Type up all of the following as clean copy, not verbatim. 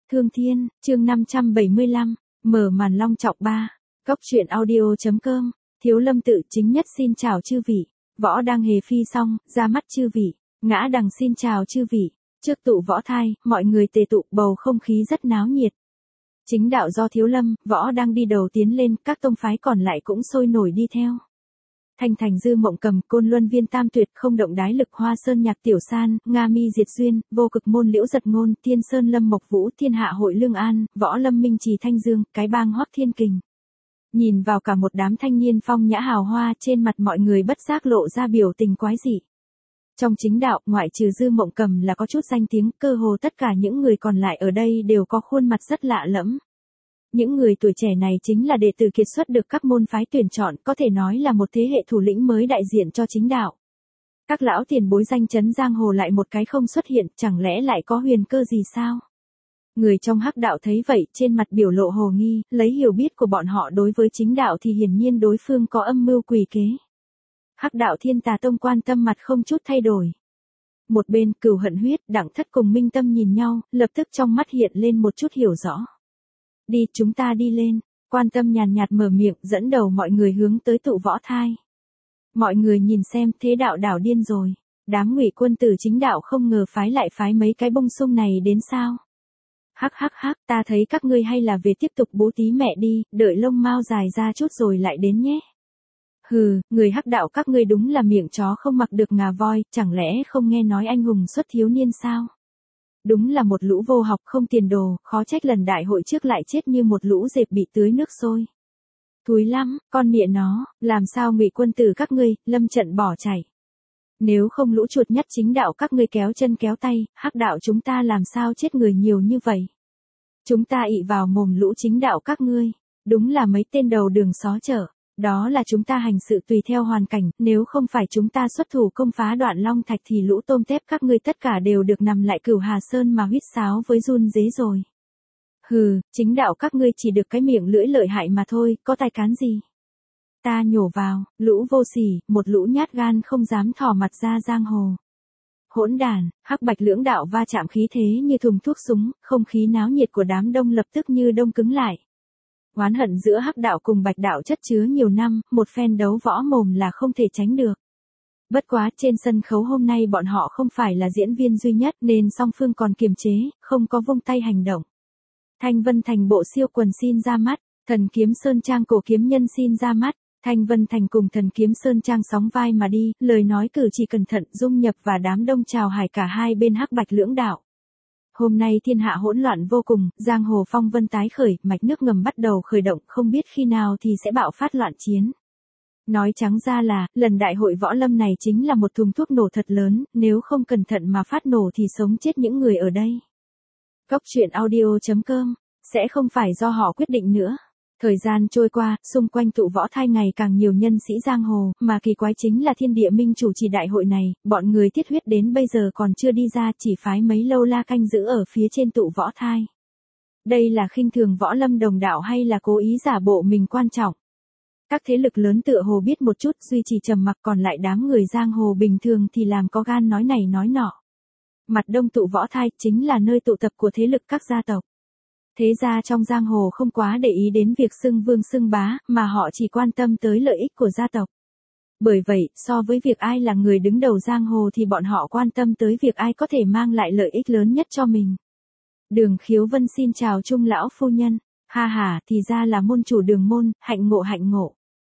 Thương Thiên, chương 575, mở màn long trọng 3. Cốc truyện audio.com, Thiếu Lâm tự chính nhất xin chào chư vị. Võ đang hề phi xong, ra mắt chư vị. Ngã đằng xin chào chư vị. Trước tụ võ thai, mọi người tề tụ, bầu không khí rất náo nhiệt. Chính đạo do Thiếu Lâm, Võ đang đi đầu tiến lên, các tông phái còn lại cũng sôi nổi đi theo. Thanh Thành Dư Mộng Cầm, Côn Luân Viên Tam Tuyệt, Không Động Đái Lực, Hoa Sơn Nhạc Tiểu San, Nga Mi Diệt Duyên, Vô Cực Môn Liễu Giật Ngôn, Thiên Sơn Lâm Mộc Vũ, Thiên Hạ Hội Lương An, Võ Lâm Minh Trì Thanh Dương, Cái Bang Hoắc Thiên Kình. Nhìn vào cả một đám thanh niên phong nhã hào hoa, trên mặt mọi người bất giác lộ ra biểu tình quái dị. Trong chính đạo, ngoại trừ Dư Mộng Cầm là có chút danh tiếng, cơ hồ tất cả những người còn lại ở đây đều có khuôn mặt rất lạ lẫm. Những người tuổi trẻ này chính là đệ tử kiệt xuất được các môn phái tuyển chọn, có thể nói là một thế hệ thủ lĩnh mới đại diện cho chính đạo. Các lão tiền bối danh chấn giang hồ lại một cái không xuất hiện, chẳng lẽ lại có huyền cơ gì sao? Người trong hắc đạo thấy vậy, trên mặt biểu lộ hồ nghi, lấy hiểu biết của bọn họ đối với chính đạo thì hiển nhiên đối phương có âm mưu quỷ kế. Hắc đạo Thiên Tà Tông quan tâm mặt không chút thay đổi. Một bên, Cửu Hận Huyết, Đặng Thất cùng Minh Tâm nhìn nhau, lập tức trong mắt hiện lên một chút hiểu rõ. Đi, chúng ta đi lên. Quan Tâm nhàn nhạt mở miệng, dẫn đầu mọi người hướng tới tụ võ thai. Mọi người nhìn xem, thế đạo đảo điên rồi. Đám ngụy quân tử chính đạo không ngờ phái lại phái mấy cái bông sung này đến sao? Hắc hắc hắc, ta thấy các ngươi hay là về tiếp tục bố tí mẹ đi, đợi lông mao dài ra chút rồi lại đến nhé. Hừ, người hắc đạo các ngươi đúng là miệng chó không mặc được ngà voi, chẳng lẽ không nghe nói anh hùng xuất thiếu niên sao? Đúng là một lũ vô học không tiền đồ, khó trách lần đại hội trước lại chết như một lũ dẹp bị tưới nước sôi. Thúi lắm, con mẹ nó, làm sao ngụy quân tử các ngươi, lâm trận bỏ chạy. Nếu không lũ chuột nhất chính đạo các ngươi kéo chân kéo tay, hắc đạo chúng ta làm sao chết người nhiều như vậy. Chúng ta ị vào mồm lũ chính đạo các ngươi, đúng là mấy tên đầu đường xó chợ. Đó là chúng ta hành sự tùy theo hoàn cảnh, nếu không phải chúng ta xuất thủ công phá Đoạn Long Thạch thì lũ tôm tép các ngươi tất cả đều được nằm lại Cửu Hà Sơn mà huýt sáo với run rế rồi. Hừ, chính đạo các ngươi chỉ được cái miệng lưỡi lợi hại mà thôi, có tài cán gì. Ta nhổ vào, lũ vô sỉ, một lũ nhát gan không dám thò mặt ra giang hồ. Hỗn đàn, hắc bạch lưỡng đạo va chạm khí thế như thùng thuốc súng, không khí náo nhiệt của đám đông lập tức như đông cứng lại. Oán hận giữa hắc đạo cùng bạch đạo chất chứa nhiều năm, một phen đấu võ mồm là không thể tránh được. Bất quá trên sân khấu hôm nay bọn họ không phải là diễn viên duy nhất nên song phương còn kiềm chế, không có vung tay hành động. Thanh Vân Thành bộ siêu quần xin ra mắt, Thần Kiếm Sơn Trang cổ kiếm nhân xin ra mắt. Thanh Vân Thành cùng Thần Kiếm Sơn Trang sóng vai mà đi, lời nói cử chỉ cẩn thận dung nhập và đám đông chào hải cả hai bên hắc bạch lưỡng đạo. Hôm nay thiên hạ hỗn loạn vô cùng, giang hồ phong vân tái khởi, mạch nước ngầm bắt đầu khởi động, không biết khi nào thì sẽ bạo phát loạn chiến. Nói trắng ra là, lần đại hội võ lâm này chính là một thùng thuốc nổ thật lớn, nếu không cẩn thận mà phát nổ thì sống chết những người ở đây. Cốc truyện audio.com, sẽ không phải do họ quyết định nữa. Thời gian trôi qua, xung quanh tụ võ thai ngày càng nhiều nhân sĩ giang hồ, mà kỳ quái chính là Thiên Địa Minh chủ trì đại hội này, bọn người thiết huyết đến bây giờ còn chưa đi ra, chỉ phái mấy lâu la canh giữ ở phía trên tụ võ thai. Đây là khinh thường võ lâm đồng đạo hay là cố ý giả bộ mình quan trọng? Các thế lực lớn tựa hồ biết một chút, duy trì trầm mặc, còn lại đám người giang hồ bình thường thì làm có gan nói này nói nọ. Mặt đông tụ võ thai chính là nơi tụ tập của thế lực các gia tộc. Thế ra trong giang hồ không quá để ý đến việc xưng vương xưng bá, mà họ chỉ quan tâm tới lợi ích của gia tộc. Bởi vậy, so với việc ai là người đứng đầu giang hồ thì bọn họ quan tâm tới việc ai có thể mang lại lợi ích lớn nhất cho mình. Đường Khiếu Vân xin chào Trung lão phu nhân. Ha ha, thì ra là môn chủ Đường môn, hạnh ngộ hạnh ngộ.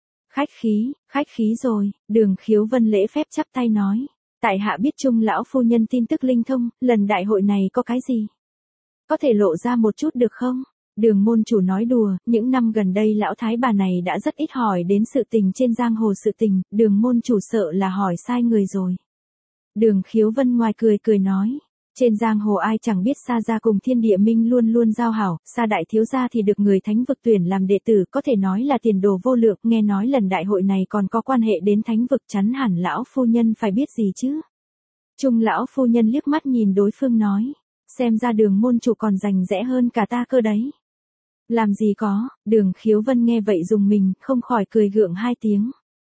Khách khí rồi, Đường Khiếu Vân lễ phép chắp tay nói. Tại hạ biết Trung lão phu nhân tin tức linh thông, lần đại hội này có cái gì? Có thể lộ ra một chút được không? Đường môn chủ nói đùa, những năm gần đây lão thái bà này đã rất ít hỏi đến sự tình trên giang hồ sự tình, đường môn chủ sợ là hỏi sai người rồi. Đường Khiếu Vân ngoài cười nói, trên giang hồ ai chẳng biết Sa gia cùng Thiên Địa Minh luôn luôn giao hảo, Sa đại thiếu gia thì được người thánh vực tuyển làm đệ tử, có thể nói là tiền đồ vô lượng, nghe nói lần đại hội này còn có quan hệ đến thánh vực, chắn hẳn lão phu nhân phải biết gì chứ. Trung lão phu nhân liếc mắt nhìn đối phương nói. Xem ra đường môn chủ còn rành rẽ hơn cả ta cơ đấy. Làm gì có, Đường Khiếu Vân nghe vậy dùng mình, không khỏi cười gượng hai tiếng.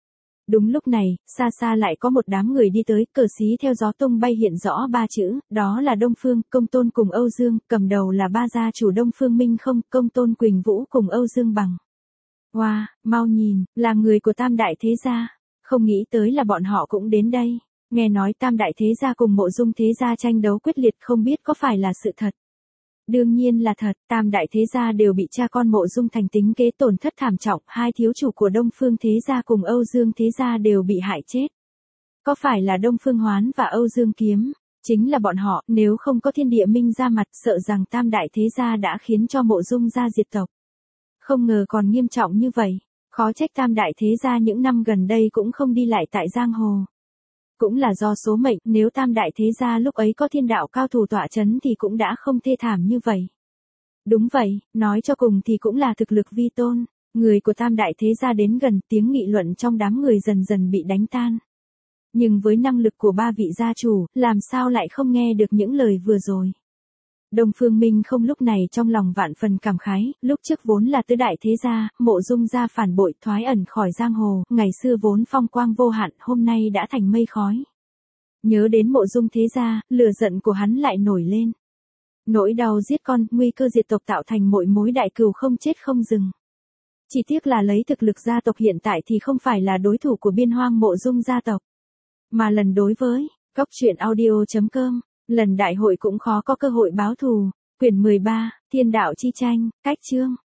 Đúng lúc này, xa xa lại có một đám người đi tới, cờ xí theo gió tung bay hiện rõ ba chữ, đó là Đông Phương, Công Tôn cùng Âu Dương, cầm đầu là ba gia chủ Đông Phương Minh Không, Công Tôn Quỳnh Vũ cùng Âu Dương Bằng. Wow, mau nhìn, là người của Tam Đại Thế Gia, không nghĩ tới là bọn họ cũng đến đây. Nghe nói Tam Đại Thế Gia cùng Mộ Dung Thế Gia tranh đấu quyết liệt, không biết có phải là sự thật. Đương nhiên là thật, Tam Đại Thế Gia đều bị cha con Mộ Dung Thành tính kế tổn thất thảm trọng, hai thiếu chủ của Đông Phương Thế Gia cùng Âu Dương Thế Gia đều bị hại chết. Có phải là Đông Phương Hoán và Âu Dương Kiếm? Chính là bọn họ, nếu không có Thiên Địa Minh ra mặt, sợ rằng Tam Đại Thế Gia đã khiến cho Mộ Dung gia diệt tộc. Không ngờ còn nghiêm trọng như vậy, khó trách Tam Đại Thế Gia những năm gần đây cũng không đi lại tại giang hồ. Cũng là do số mệnh, nếu Tam Đại Thế Gia lúc ấy có thiên đạo cao thủ tọa chấn thì cũng đã không thê thảm như vậy. Đúng vậy, nói cho cùng thì cũng là thực lực vi tôn, người của Tam Đại Thế Gia đến gần, tiếng nghị luận trong đám người dần dần bị đánh tan. Nhưng với năng lực của ba vị gia chủ, làm sao lại không nghe được những lời vừa rồi. Đông Phương Minh Không lúc này trong lòng vạn phần cảm khái, lúc trước vốn là tứ đại thế gia, Mộ Dung gia phản bội thoái ẩn khỏi giang hồ, ngày xưa vốn phong quang vô hạn, hôm nay đã thành mây khói. Nhớ đến Mộ Dung thế gia, lửa giận của hắn lại nổi lên. Nỗi đau giết con, nguy cơ diệt tộc tạo thành mỗi mối đại cừu không chết không dừng. Chỉ tiếc là lấy thực lực gia tộc hiện tại thì không phải là đối thủ của Biên Hoang Mộ Dung gia tộc. Mà lần đối với Cốc Truyện Audio.com, lần đại hội cũng khó có cơ hội báo thù. Quyển 13, Thiên Đạo Chi Tranh, Cách Chương.